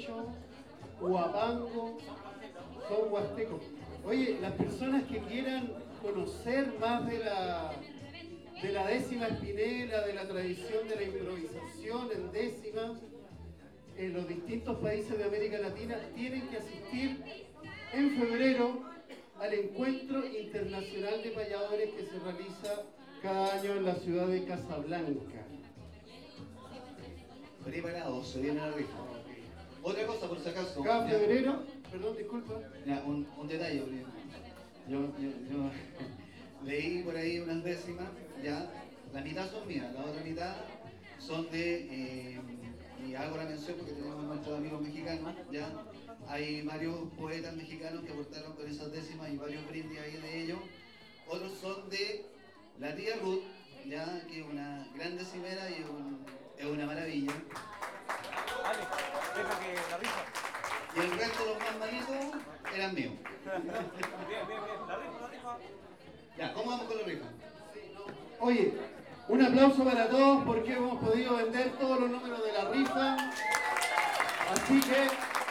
Chancho, Huapango, son huastecos. Oye, las personas que quieran conocer más de la décima espinela, de la tradición de la improvisación en décima, en los distintos países de América Latina, tienen que asistir en febrero al Encuentro Internacional de Payadores que se realiza cada año en la ciudad de Casablanca. Preparados, se viene la rifa. Otra cosa, por si acaso. Cada febrero, perdón, disculpa. Ya, un detalle. Yo leí por ahí unas décimas, ya. La mitad son mías, la otra mitad son de, y hago la mención porque tenemos nuestros amigos mexicanos, ya. Hay varios poetas mexicanos que aportaron con esas décimas y varios brindis ahí de ellos. Otros son de la tía Ruth, ya, que es una gran decimera y es una maravilla. Vale, deja que la rifa. Y el resto de los más malitos eran míos. Bien, la rifa. Ya, ¿cómo vamos con la rifa? Oye, un aplauso para todos porque hemos podido vender todos los números de la rifa. Así que...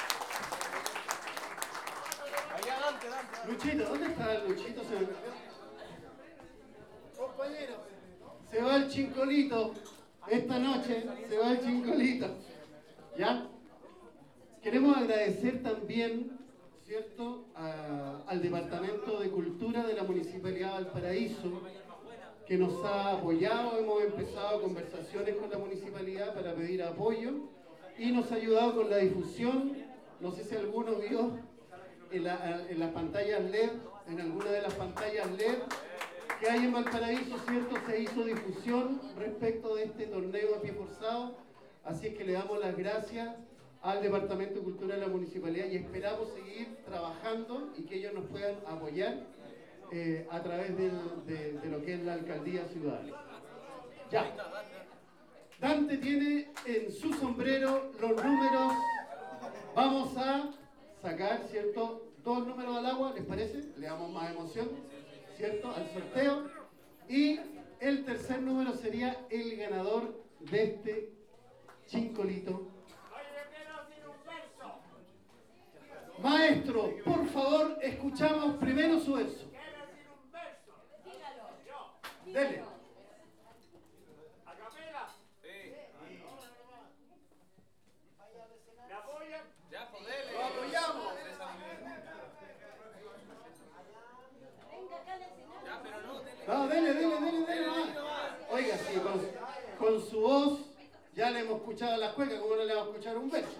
Allá adelante. Luchito, ¿dónde está el Luchito? Se me perdió. Compañero, se va el chincolito. Esta noche se va el chincolito. ¿Ya? Queremos agradecer también, ¿cierto?, al Departamento de Cultura de la Municipalidad de Valparaíso, que nos ha apoyado. Hemos empezado conversaciones con la municipalidad para pedir apoyo y nos ha ayudado con la difusión. No sé si alguno vio en las pantallas LED, en alguna de las pantallas LED que hay en Valparaíso, ¿cierto? Se hizo difusión respecto de este torneo a pie forzado. Así es que le damos las gracias al Departamento de Cultura de la Municipalidad y esperamos seguir trabajando y que ellos nos puedan apoyar a través de lo que es la Alcaldía Ciudadana. Ya. Dante tiene en su sombrero los números. Vamos a sacar, ¿cierto?, 2 números al agua, ¿les parece? Le damos más emoción, ¿cierto?, al sorteo. Y el tercer número sería el ganador de este chincolito. Maestro, por favor, escuchamos primero su verso. Dele. Ya, pues dele. Lo apoyamos. Ya, pero no, dele. No, dele. Oiga, sí, con su voz ya le hemos escuchado las cuecas, ¿cómo no le vamos a escuchar un verso?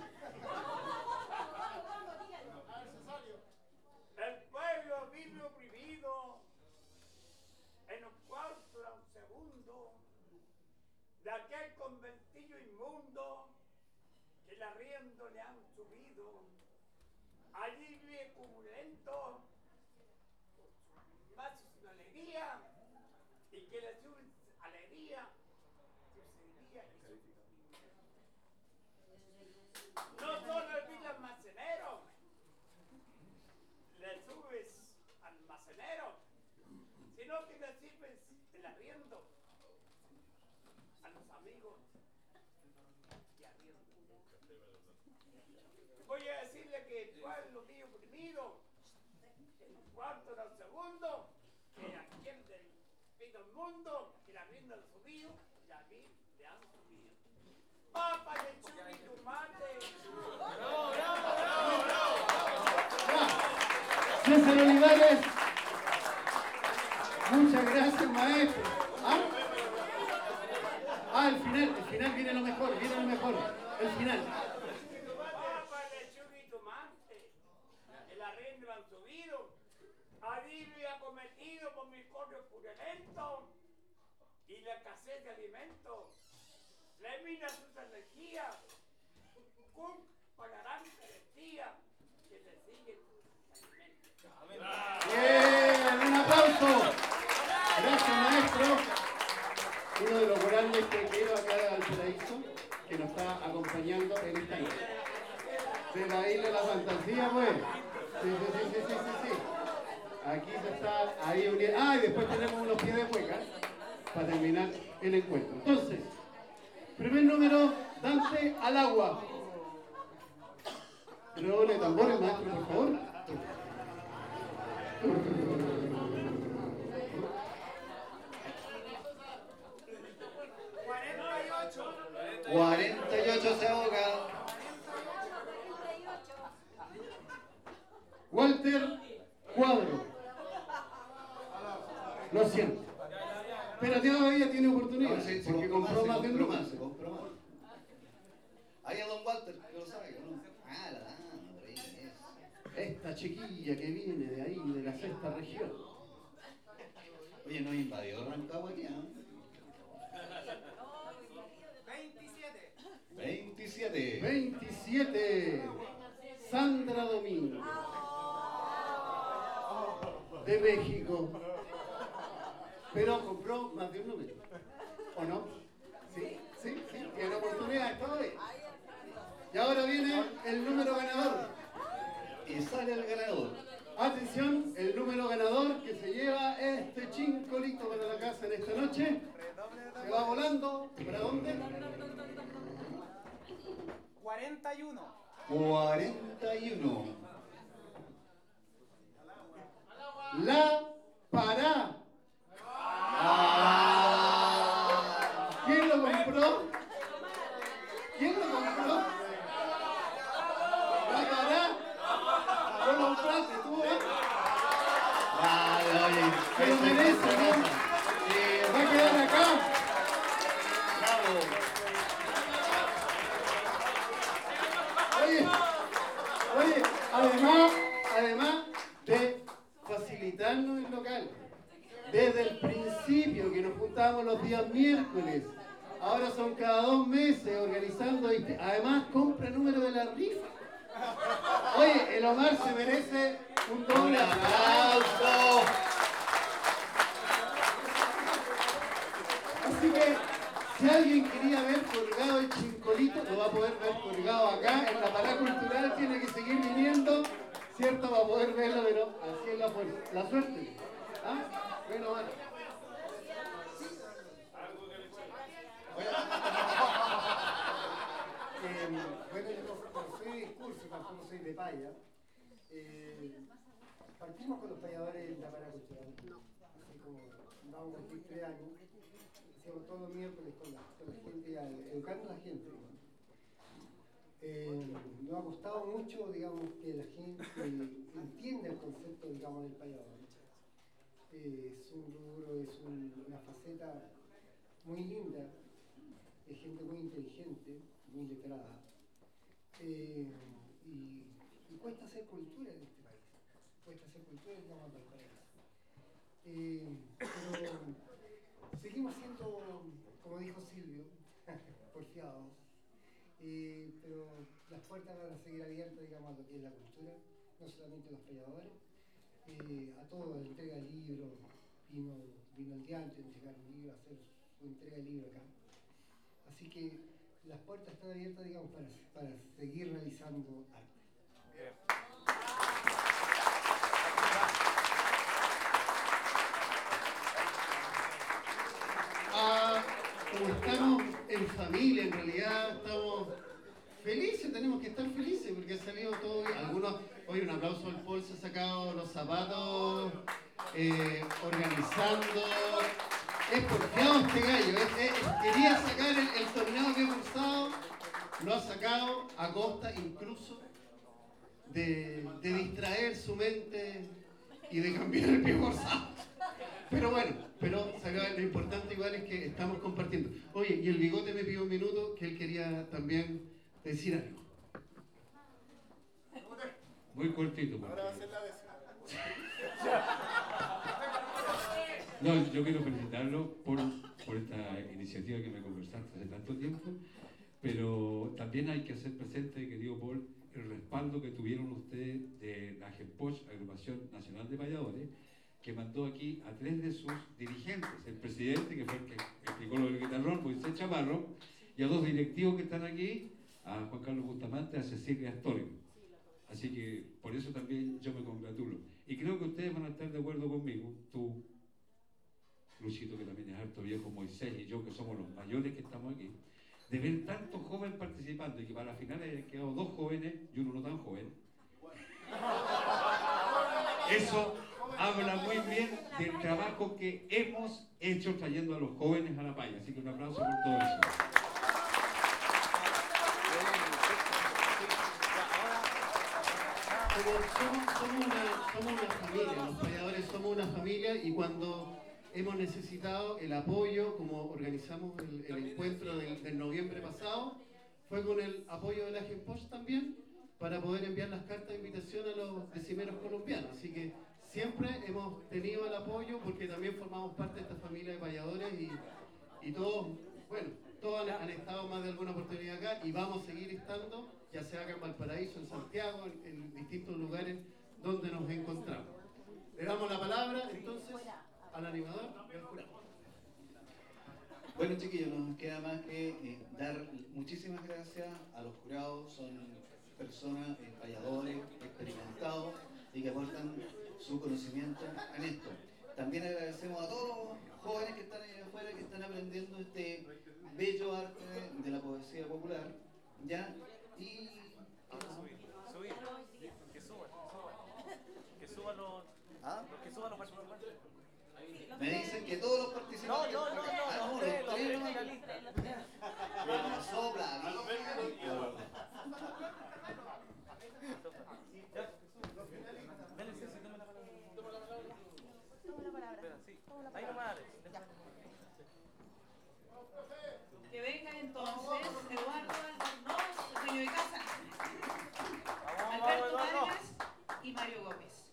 El pueblo vive oprimido en un cuarto de un segundo de aquel conventillo inmundo que el arriendo le han subido. Allí vive purulento, más su alegría, y que le sube alegría, su alegría y su... No solo el vil almacenero, le subes al almacenero, sino que le sirves el arriendo a los amigos que arriendan. Voy a decirle que el pueblo mío oprimido, en un cuarto de un segundo, que a quien le pido el mundo, que la arrienda lo subió, y a mí le han subido. ¡Papa de churri tu mate! César Olivares, muchas gracias, maestro. El final viene lo mejor, el final. Papa de churri y tomate, el arriendo lo han subido, alivio acometido por mi correo purulento y la escasez de alimentos, le mina sus energías, pagarán carestía que le siguen alimentos. Bien, un aplauso. Gracias, maestro. Uno de los grandes que quiero acá de Valparaíso, que nos está acompañando en esta noche. De la isla de la fantasía, pues. Sí. Aquí se está ahí uniendo. Y después tenemos unos pies de hueca para terminar el encuentro. Entonces, primer número, Dante al agua. Redoble de tambores, maestro, por favor. 48 se ahoga. Walter Cuadro. Lo siento. Pero todavía tiene oportunidad. No, se porque compró más de un número. se compró más. Ahí a don Walter, que lo sabe, ¿no? Ah, la dama, por ahí es. Esta chiquilla que viene de ahí, de la sexta región. Oye, no invadió Rancagua aquí, ¿no? 27. 27. Sandra Domingo. De México. Pero compró más de un número. ¿O no? Sí, tiene oportunidad todavía. Y ahora viene el número ganador. Y sale el ganador. Atención, el número ganador que se lleva este chincolito para la casa en esta noche. Se va volando. ¿Para dónde? 41. 41. La Pará. ¿Quién lo compró? ¿Quién lo compró? La Pará. ¿Lo compraste tú, eh? Vale, oye. Se lo merece, ¿no? Va a quedar acá. Bravo. Oye, además de facilitarnos el local, desde el principio que nos juntábamos los días miércoles, ahora son cada 2 meses organizando, además compra número de la rifa. Oye, el Omar se merece un doble aplauso. Así que, si alguien quería ver colgado el chincolito, lo va a poder ver colgado acá en la Pará Cultural. Tiene que seguir viniendo, ¿cierto? Va a poder verlo, pero así es la fuerza. La suerte. ¿Ah? Bueno, bueno. Bueno, yo no soy de discurso, tampoco soy de paya. Partimos con los payadores en la Pará Cultural. Así como vamos a cumplir 3 años. Hacíamos todos los miércoles con la gente, educando a la gente. Nos ha costado mucho, digamos, que la gente entienda el concepto, digamos, del payador. Es un rubro, es una faceta muy linda, de gente muy inteligente, muy letrada. Y cuesta hacer cultura en este país. Cuesta hacer cultura, digamos, en el país. Pero seguimos siendo, como dijo Silvio, porfiados. Pero las puertas van a seguir abiertas, digamos, a lo que es la cultura, no solamente a los payadores, a todos, la entrega de libros. Vino el día antes de entregar un libro, a hacer su entrega de libro acá. Así que las puertas están abiertas, digamos, para seguir realizando arte. Como estamos en familia, en realidad estamos felices, tenemos que estar felices porque ha salido todo bien. Algunos, hoy un aplauso al Paul, se ha sacado los zapatos, organizando. Es porfiado este gallo, quería sacar el torneo que he forzado, lo ha sacado a costa incluso de distraer su mente y de cambiar el pie forzado. Pero bueno, lo importante igual es que estamos compartiendo. Oye, y el bigote me pidió un minuto que él quería también decir algo. Muy cortito. Ahora va a ser la décima. No, yo quiero felicitarlo por esta iniciativa que me conversaste hace tanto tiempo, pero también hay que hacer presente, querido Paul, el respaldo que tuvieron ustedes de la GEPOCH, Agrupación Nacional de Payadores, que mandó aquí a 3 de sus dirigentes, el presidente, que fue el que explicó lo del guitarrón, Moisés Chaparro, y a 2 directivos que están aquí, a Juan Carlos Bustamante y a Cecilia Astorga. Así que por eso también yo me congratulo. Y creo que ustedes van a estar de acuerdo conmigo, tú, Luchito, que también es harto viejo, Moisés y yo, que somos los mayores que estamos aquí, de ver tantos jóvenes participando y que para la final hayan quedado 2 jóvenes y uno no tan joven. Eso habla muy bien del trabajo que hemos hecho trayendo a los jóvenes a la paya. Así que un aplauso por todo eso. Somos una familia, los payadores somos una familia, y cuando hemos necesitado el apoyo, como organizamos el encuentro del noviembre pasado, fue con el apoyo de la Genpost también, para poder enviar las cartas de invitación a los decimeros colombianos. Así que siempre hemos tenido el apoyo, porque también formamos parte de esta familia de payadores, y todos, bueno, todos han estado más de alguna oportunidad acá, y vamos a seguir estando, ya sea acá en Valparaíso, en Santiago, en distintos lugares donde nos encontramos. Le damos la palabra entonces al animador y al jurado. Bueno, chiquillos, no nos queda más que dar muchísimas gracias a los jurados. Son personas, payadores, experimentados, y que aportan su conocimiento en esto. También agradecemos a todos los jóvenes que están ahí afuera, que están aprendiendo este bello arte de la poesía popular, ¿ya? Y... Subir. Que suban los... ¿Ah? Que suban los participantes. Me dicen que todos los participantes... No, los tres finalistas. Sopla, Ahí nomás. Que venga entonces Eduardo Albornoz, dueño de casa, Alberto Vargas y Mario Gómez.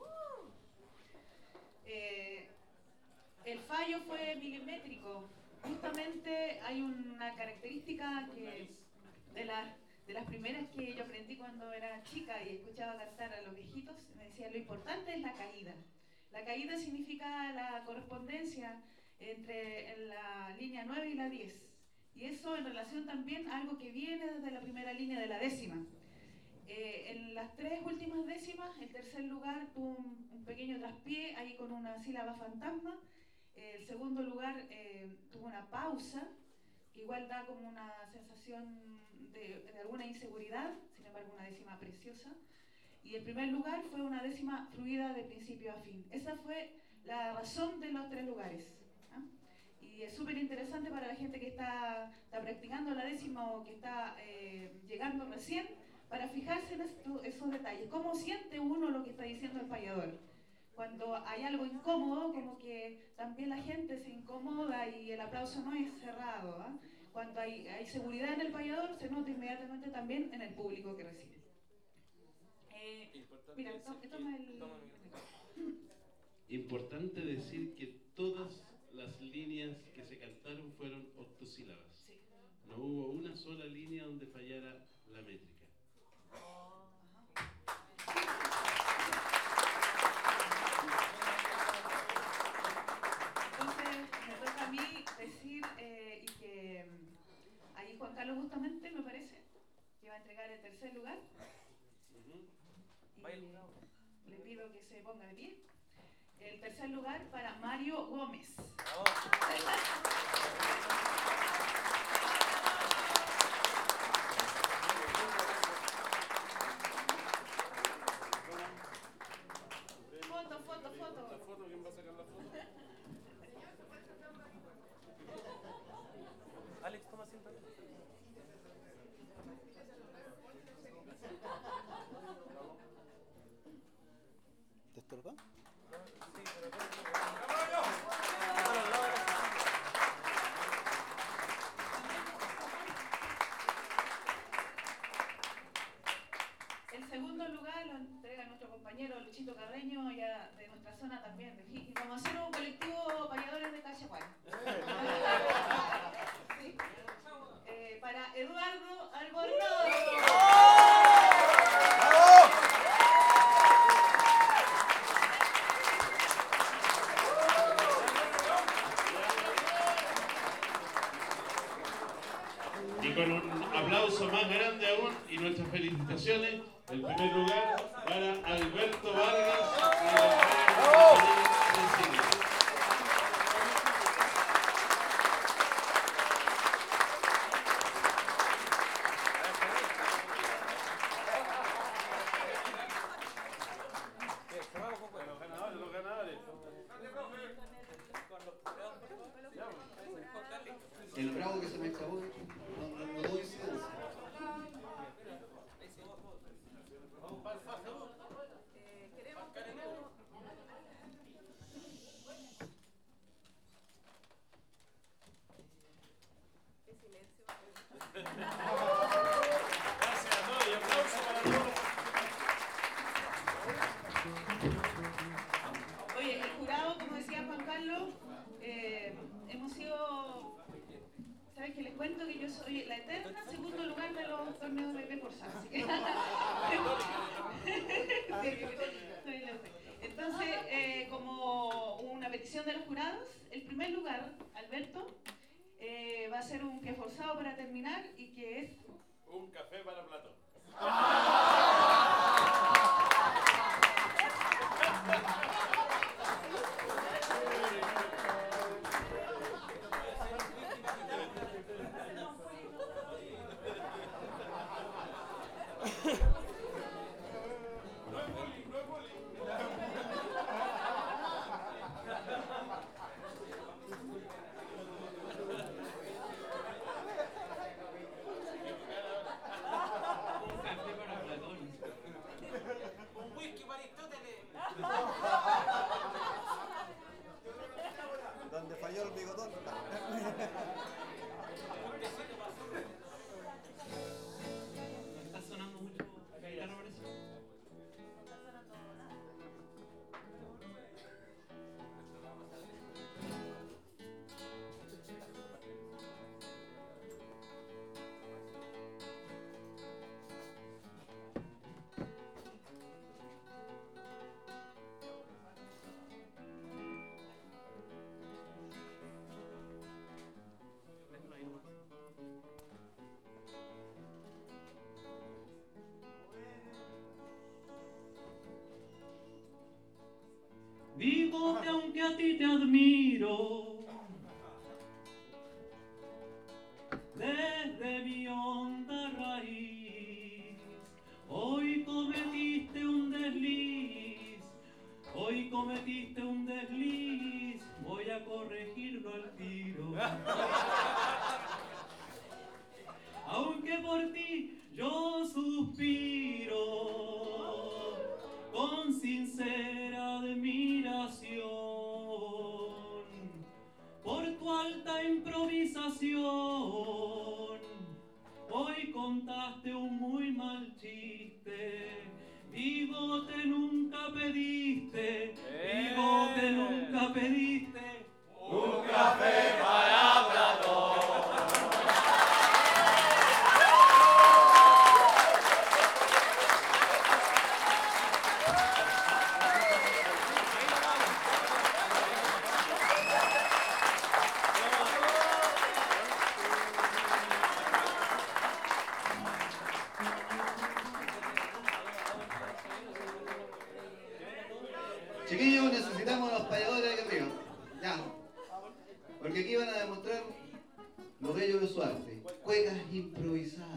El fallo fue milimétrico. Justamente hay una característica que de las primeras que yo aprendí cuando era chica y escuchaba cantar a los viejitos, me decía: lo importante es la caída. La caída significa la correspondencia entre la línea 9 y la 10. Y eso en relación también a algo que viene desde la primera línea de la décima. En las 3 últimas décimas, el tercer lugar tuvo un pequeño traspié ahí con una sílaba fantasma. El segundo lugar tuvo una pausa, que igual da como una sensación de alguna inseguridad, sin embargo una décima preciosa. Y el primer lugar fue una décima fluida de principio a fin. Esa fue la razón de los 3 lugares. Y es súper interesante para la gente que está practicando la décima o que está llegando recién, para fijarse en esos detalles. ¿Cómo siente uno lo que está diciendo el payador? Cuando hay algo incómodo, como que también la gente se incomoda y el aplauso no es cerrado. Cuando hay seguridad en el payador, se nota inmediatamente también en el público que recibe. Mira, toma el... Importante decir que todas las líneas que se cantaron fueron octosílabas. Sí. No hubo una sola línea donde fallara la métrica. Entonces, me toca a mí decir, y que ahí Juan Carlos justamente, me parece, que va a entregar el tercer lugar. Y le pido que se ponga de pie. El tercer lugar para Mario Gómez. ¿Foto? ¿Quién va a sacar la foto? Alex, toma asiento. ¿Te estorba? El segundo lugar lo entrega nuestro compañero Luchito Carreño, ya de nuestra zona también, de Higgins. Vamos a hacer un colectivo payadores de Cachaguay. Sí. Para Eduardo Albornoz. Y con un aplauso más grande aún y nuestras felicitaciones, el primer lugar para Alberto Vargas y la Sencillo. cuento que yo soy la eterna segundo lugar de los torneos de forzados. Así que entonces, como una petición de los jurados, el primer lugar, Alberto, va a ser un pie forzado para terminar y que es... Un café para Platón. Donde falló el bigotón. Está sonando mucho la guitarra, parece. Digo que aunque a ti te admiro, desde mi honda raíz, hoy cometiste un desliz, voy a corregirlo al tiro. Aunque por ti yo suspiro, con sincera admiración, por tu alta improvisación, hoy contaste un muy mal chiste. Bigote nunca pediste, bigote nunca pediste. Un café para Platón. Chiquillos, necesitamos los payadores aquí arriba. Ya. Porque aquí van a demostrar lo bello de su arte. Cuecas improvisadas.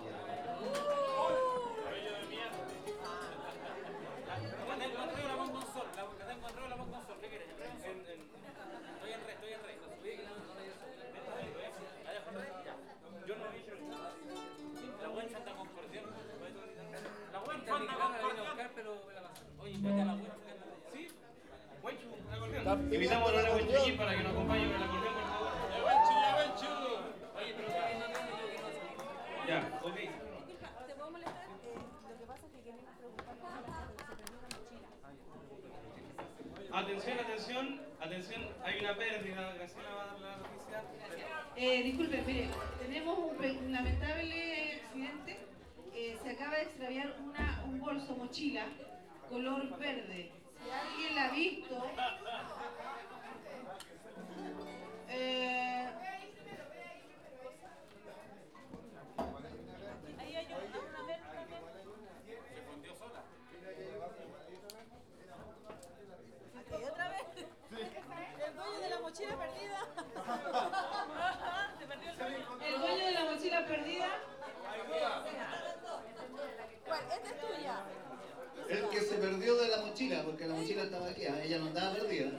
Invitamos a Lola Huenchullín para que nos acompañe con el acordeón, por favor. ¡Ya, Wenchu! Oye, pero ya, ok. ¿Te puedo molestar? Lo que pasa es que queremos preocuparnos porque se perdió una mochila. Atención, hay una pérdida. Graciela va a dar la noticia. Disculpen, mire, tenemos un lamentable accidente. Se acaba de extraviar un bolso mochila color verde. Si alguien la ha visto, Ahí hay una verde también. Se fundió sola. ¿Y otra vez? El dueño de la mochila perdida. Se perdió el dueño de la mochila perdida. ¿Cuál? ¿Esta es tuya? El que se perdió de la mochila, porque la mochila estaba aquí, ella no andaba perdida.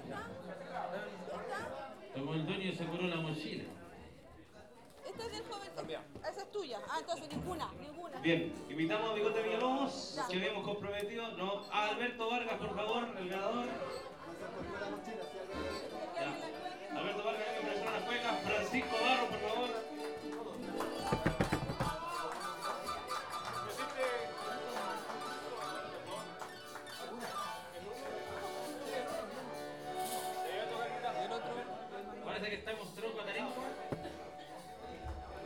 Como el dueño se curó la mochila. Esta es del joven. Esa es tuya. Ah, entonces ninguna. Bien, invitamos a Bigote Villalobos, que habíamos comprometido. No, a Alberto Vargas, por favor, el ganador. Ya. Alberto Vargas, que presenta las cuecas. Francisco Barro, por favor. Parece que estamos tronco a talento.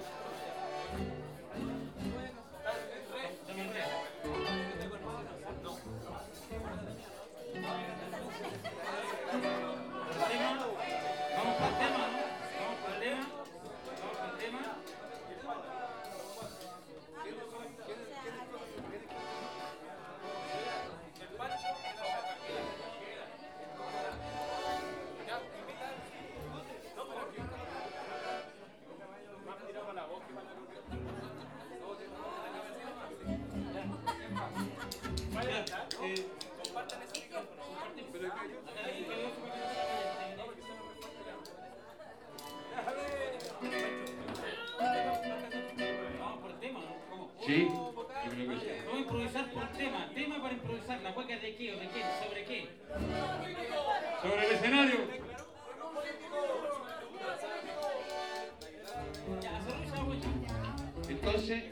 Sobre el escenario. Entonces,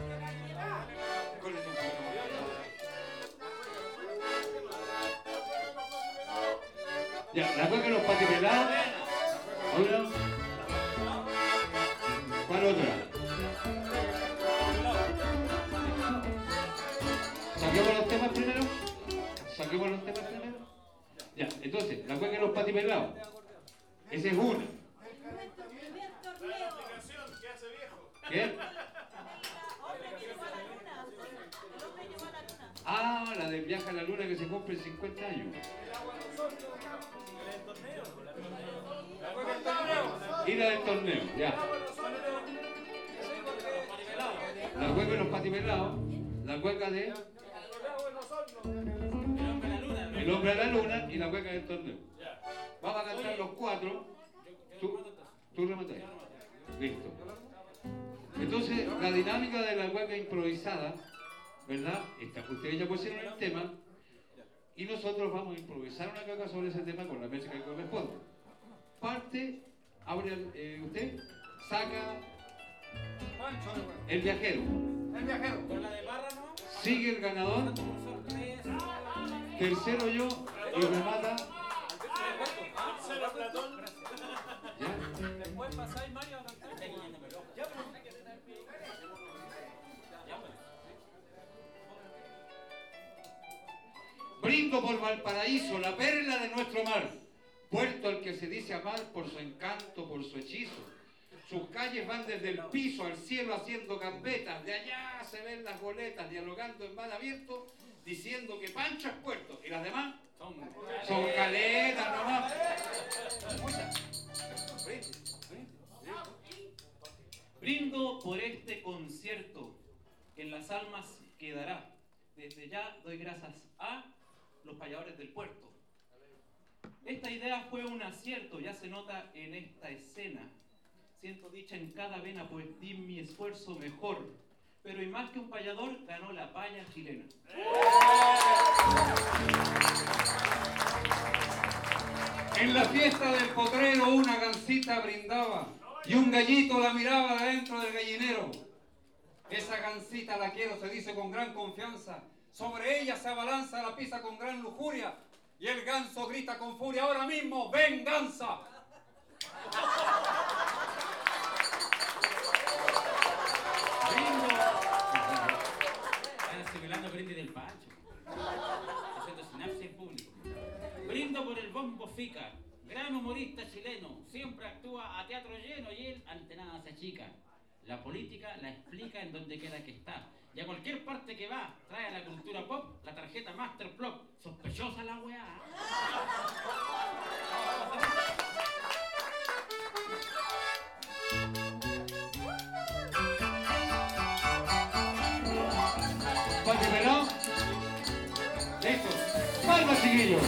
ya, la cueca de los patipelados. Una. ¿Cuál otra? ¿Saquemos los temas primero? ¿Saquemos los temas primero? Ya, entonces, la cueca de los patipelados. Esa es una. ¿Qué? Ah, la del viaje a la luna que se cumple en 50 años. Y la del torneo, ya. La cueca de los patipelados, la cueca de El hombre a la luna y la cueca del torneo. Vamos a cantar los cuatro. Tú rematas. Listo. Entonces, la dinámica de la cueca improvisada, ¿verdad? Ustedes ya pusieron el tema y nosotros vamos a improvisar una cueca sobre ese tema con la música que corresponde. Parte, abre usted, saca el viajero. El viajero. Con la de barra, ¿no? Sigue el ganador. Tercero yo y remata. ¿Ya? Después pasáis Mario a cantar. Brindo por Valparaíso, la perla de nuestro mar, puerto al que se dice amar por su encanto, por su hechizo. Sus calles van desde el piso al cielo haciendo gambetas, de allá se ven las goletas dialogando en mar abierto, diciendo que Pancho es puerto y las demás son caletas nomás. Brindo por este concierto que en las almas quedará. Desde ya doy gracias a los payadores del puerto. Esta idea fue un acierto, ya se nota en esta escena. Siento dicha en cada vena, pues di mi esfuerzo mejor. Pero y más que un payador, ganó la paya chilena. En la fiesta del potrero una gansita brindaba y un gallito la miraba de dentro del gallinero. Esa gansita la quiero, se dice con gran confianza. Sobre ella se abalanza la pisa con gran lujuria y el ganso grita con furia: ahora mismo, venganza. Asimilando brindis del Pancho, haciendo sinapsis en público. Brindo por el Bombo Fica, gran humorista chileno, siempre actúa a teatro lleno y él ante nada se achica. La política la explica en donde quiera que está, y a cualquier parte que va trae a la cultura pop la tarjeta Master Plop. Sospechosa la weá. Patipelado. Listo. Palma, chiquillos.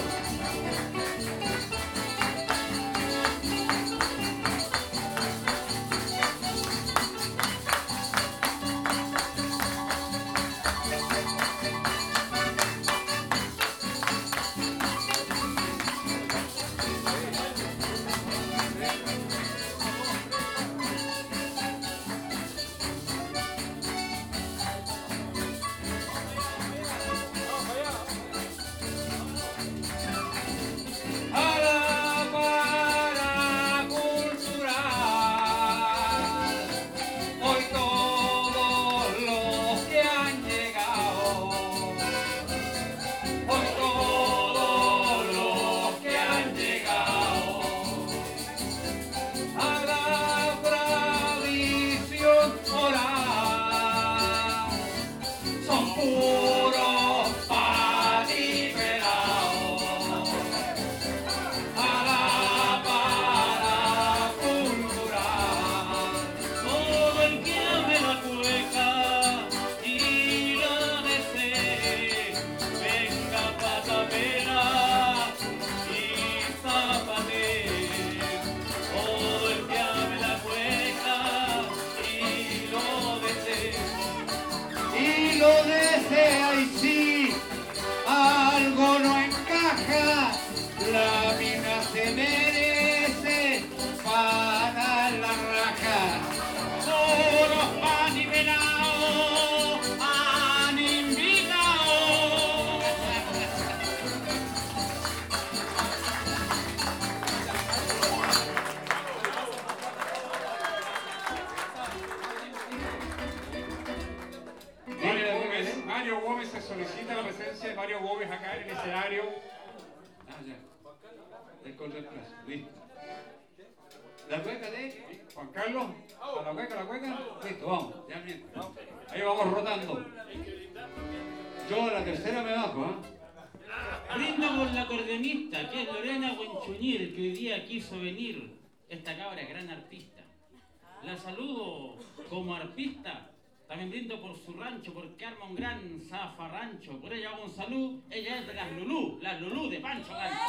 Mario. Ah, ya. Es con reemplazo. Listo. La cueca de Juan Carlos. ¿A la cueca? Listo, vamos. Ya bien. Ahí vamos rotando. Yo a la tercera me bajo, ¿ah? Brindo por la acordeonista, que es Lorena Buenchuñir, que hoy día quiso venir. Esta cabra es gran artista. La saludo como arpista. También brindo por su rancho, porque arma un gran zafarrancho. Por ella hago un saludo. Ella es de las Lulú de Pancho Gancho.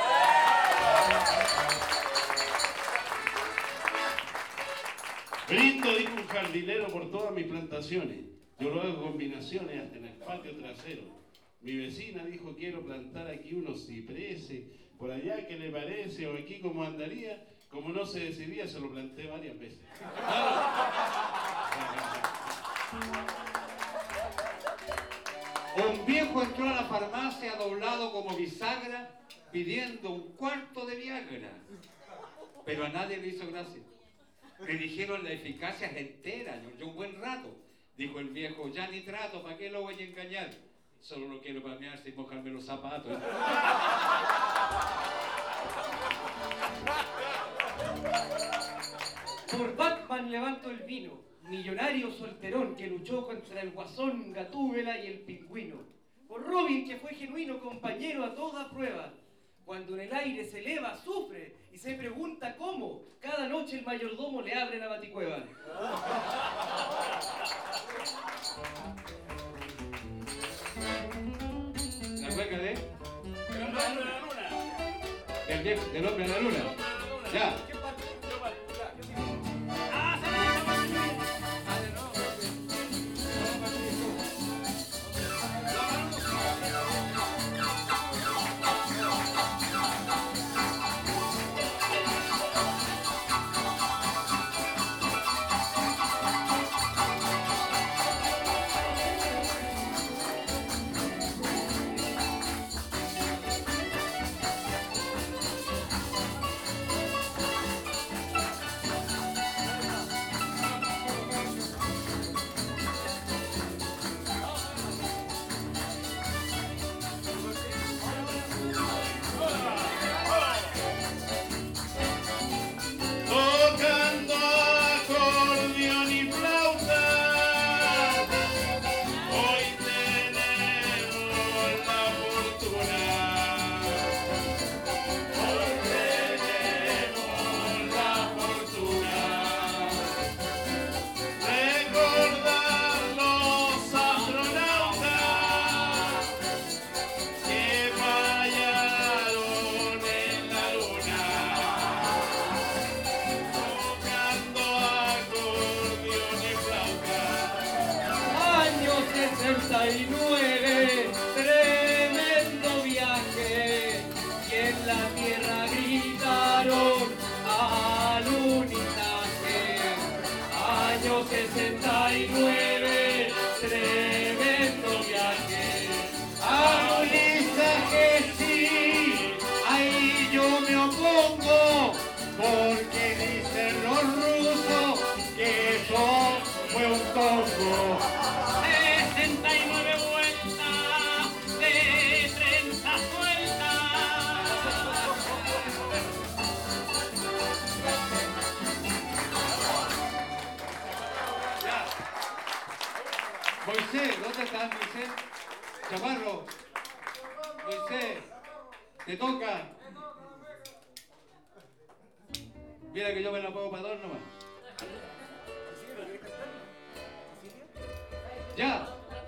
Brindo, dijo un jardinero, por todas mis plantaciones. Yo lo hago combinaciones hasta en el patio trasero. Mi vecina dijo, quiero plantar aquí unos cipreses, por allá, ¿qué le parece? O aquí, ¿cómo andaría? Como no se decidía, se lo planté varias veces. Un viejo entró a la farmacia doblado como bisagra pidiendo un cuarto de Viagra. Pero a nadie le hizo gracia. Le dijeron la eficacia es entera, yo un buen rato. Dijo el viejo, ya ni trato, ¿para qué lo voy a engañar? Solo lo quiero pamear sin mojarme los zapatos. Por Batman levanto el vino, millonario solterón que luchó contra el Guasón, Gatúbela y el Pingüino. Por Robin, que fue genuino compañero a toda prueba. Cuando en el aire se eleva, sufre y se pregunta cómo. Cada noche el mayordomo le abre la baticueva. La cueca de... Del hombre de la luna. Ya. Tremendo viaje, y en la tierra gritaron alunizaje. Año 69, tremendo viaje, alunizaje sí, ahí yo me opongo, porque dicen los rusos que eso fue un tongo. 69 vueltas de trenza suelta. Moisés, ¿dónde estás, Moisés? Chaparro. Moisés, te toca. Mira que yo me la puedo para dos nomás. Ya.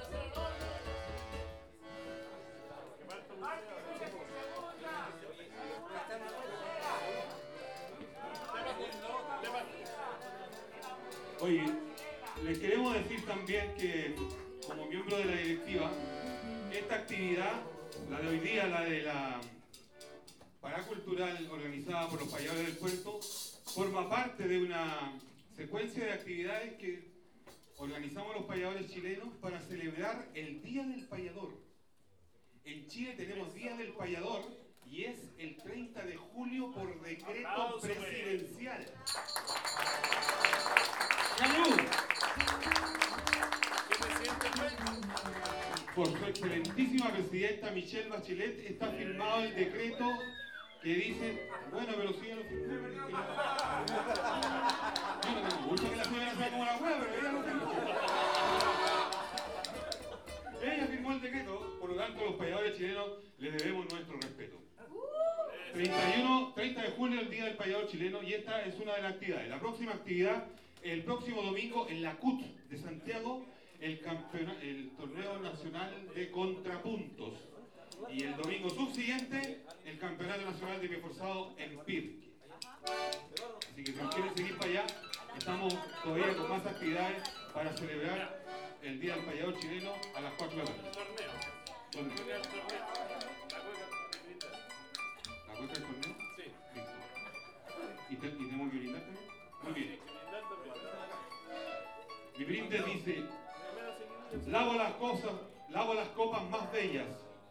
Oye, les queremos decir también que, como miembro de la directiva, esta actividad, la de hoy día, la de la paracultural organizada por los payadores del puerto, forma parte de una secuencia de actividades que organizamos los payadores chilenos para celebrar el Día del Payador. En Chile tenemos Día del Payador y es el 30 de julio por decreto presidencial. ¡Salud! Por suerte excelentísima presidenta Michelle Bachelet está firmado el decreto que dice, bueno, pero sí, yo no firmé, yo no tengo mucho que la señora sea como la hueá, pero ella no firmó. Ella firmó el decreto, por lo tanto los payadores chilenos les debemos nuestro respeto. 30 de julio, el Día del Payador Chileno, y esta es una de las actividades. La próxima actividad, el próximo domingo, en la CUT de Santiago, el torneo nacional de contrapuntos. Y el domingo subsiguiente, el campeonato nacional de pie forzado en Pirque. Así que si nos quieren seguir para allá, estamos todavía con más actividades para celebrar el Día del Payador Chileno a las 4 de la tarde. ¿Torneo? ¿La cuenta del torneo? Sí. Listo. ¿Y tenemos que brindar también? Muy bien. Mi brindis dice, lavo las copas más bellas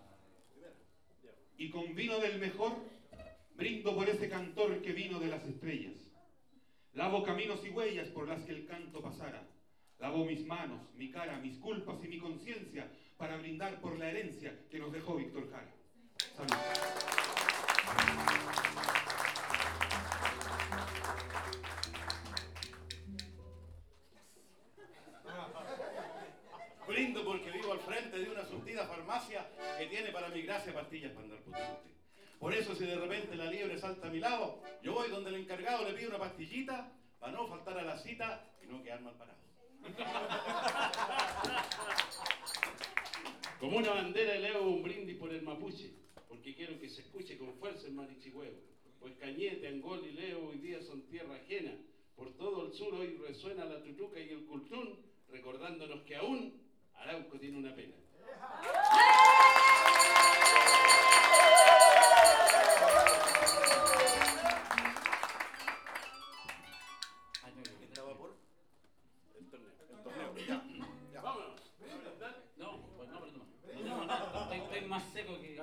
y con vino del mejor brindo por ese cantor que vino de las estrellas. Lavo caminos y huellas por las que el canto pasara. Lavo mis manos, mi cara, mis culpas y mi conciencia para brindar por la herencia que nos dejó Víctor Jara. Salud. Brindo porque vivo al frente de una surtida farmacia que tiene para mi gracia pastillas para andar potente. Por eso si de repente la liebre salta a mi lado, yo voy donde el encargado le pide una pastillita para no faltar a la cita y no quedar mal parado. Como una bandera elevo un brindis por el mapuche, porque quiero que se escuche con fuerza el marichihuevo. Pues Cañete, Angol y Leo hoy día son tierra ajena. Por todo el sur hoy resuena la tutuca y el cultrún, recordándonos que aún Arauco tiene una pena. ¿Estaba por? El torneo. Ya. Vámonos. No, pues no, pero no. Estoy más seco que...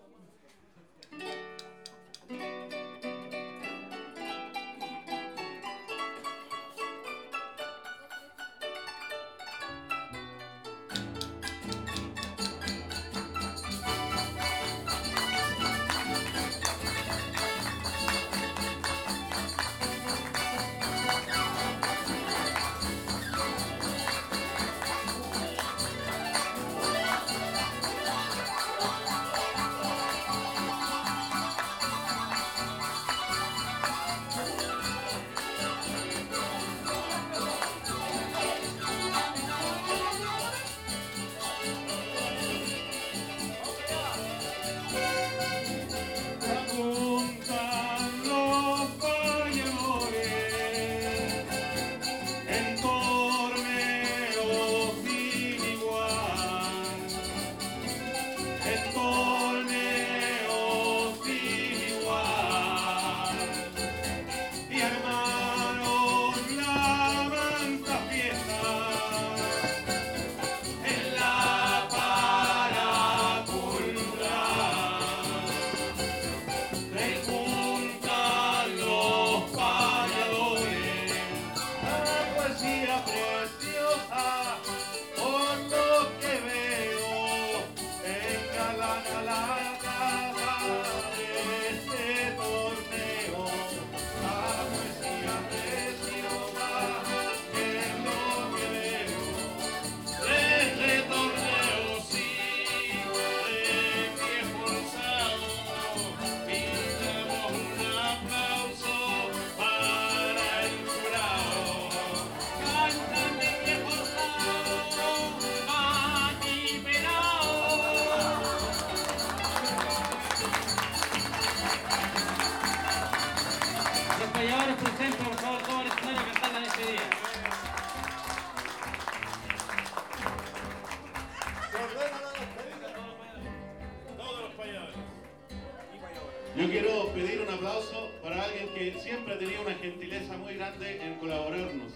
Yo quiero pedir un aplauso para alguien que siempre ha tenido una gentileza muy grande en colaborarnos.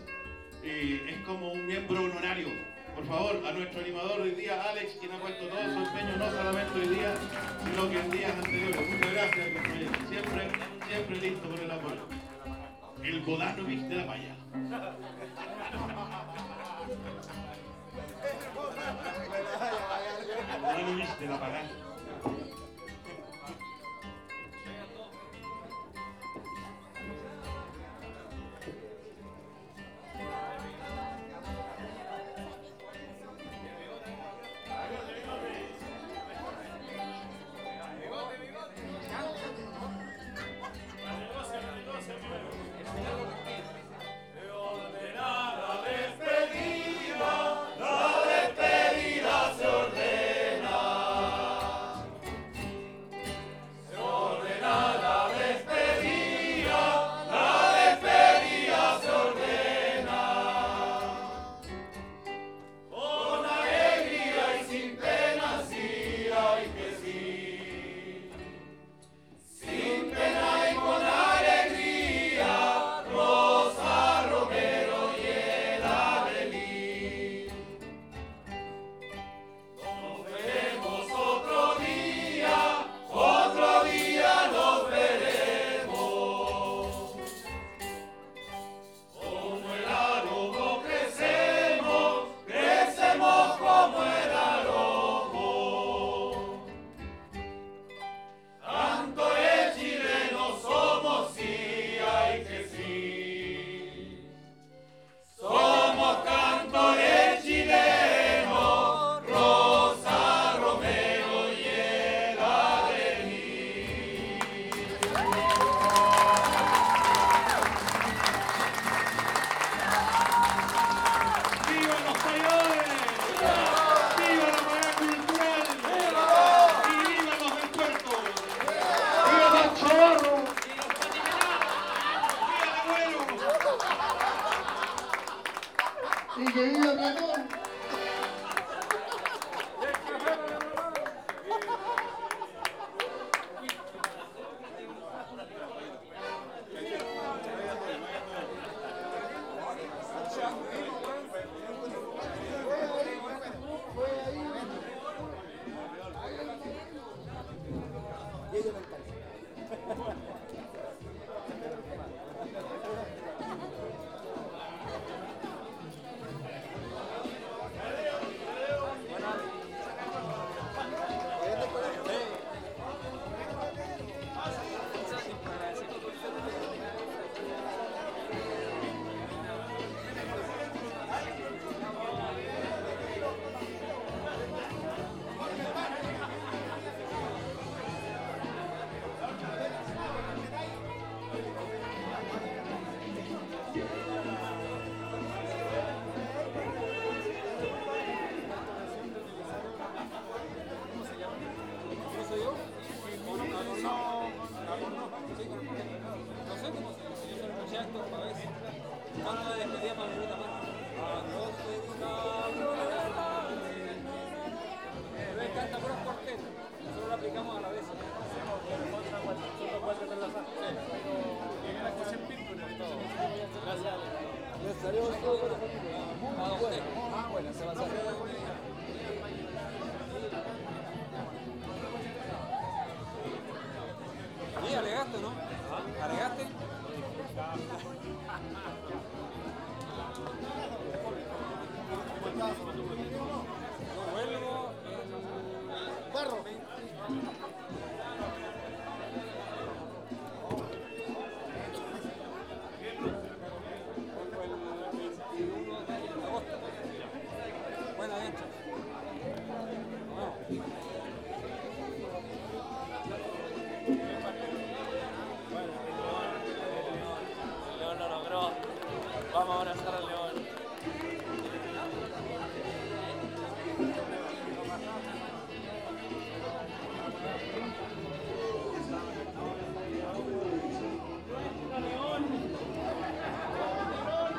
Es como un miembro honorario. Por favor, a nuestro animador hoy día, Alex, quien ha puesto todo su empeño, no solamente hoy día, sino que en días anteriores. Muchas gracias, compañero. Siempre listo por el apoyo. El Bodanovich de la Paya. No lo viste, la pagaste. ¡Y que viva Platón! Sí, alegaste, ¿no? ¿Alegaste? No vuelvo. Barro. Buena adentro. El León lo logró. Vamos a abrazar al León.